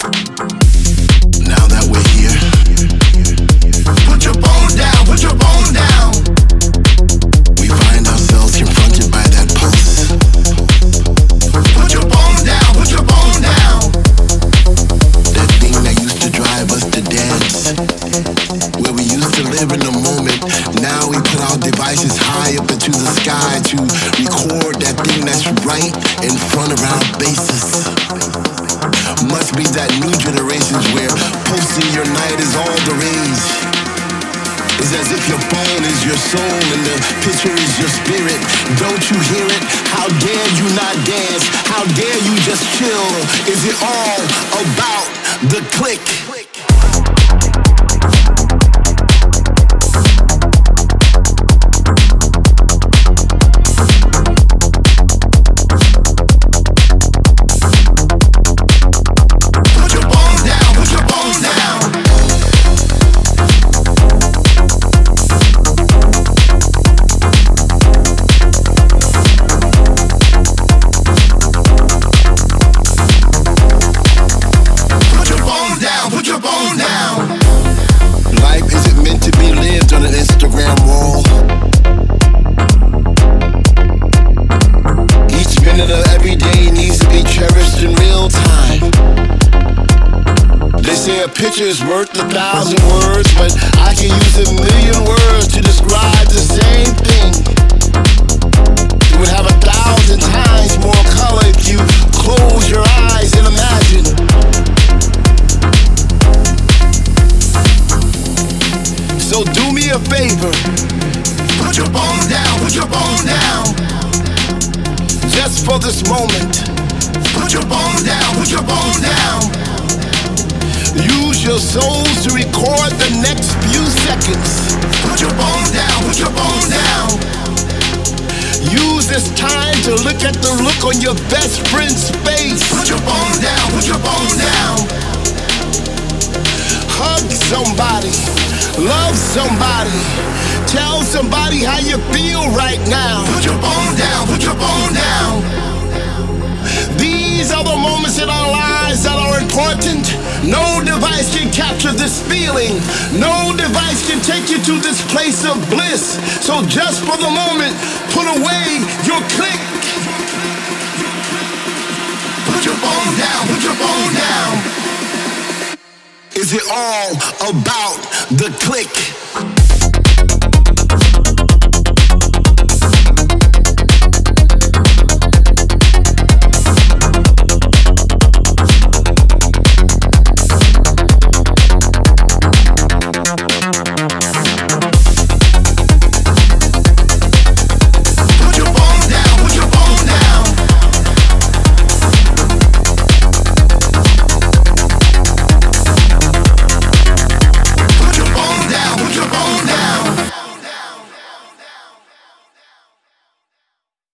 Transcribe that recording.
Now that we're here, put your bone down, put your bone down. We find ourselves confronted by that pulse. Put your bone down, put your bone down. That thing that used to drive us to dance, where we used to live in the moment. Now we put our devices high up into the sky to record that thing that's right in front of our bases. Must be that new generations where posting your night is all the rage. It's as if your phone is your soul and the picture is your spirit. Don't you hear it? How dare you not dance? How dare you just chill? Is it all about the click? A picture is worth 1,000 words, but I can use 1,000,000 words to describe the same thing. It would have 1,000 times more color if you close your eyes and imagine. So do me a favor, put your bone down, put your bone down. Just for this moment, put your bone down, put your bone down. Use your souls to record the next few seconds. Put your bone down, put your bone down. Use this time to look at the look on your best friend's face. Put your bone down, put your bone down. Hug somebody, love somebody. Tell somebody how you feel right now. Put your bone down, put your bone down. These are the moments in our lives that are important. No device can capture this feeling. No device can take you to this place of bliss. So just for the moment, put away your click. Put your bone down, put your bone down. Is it all about the click?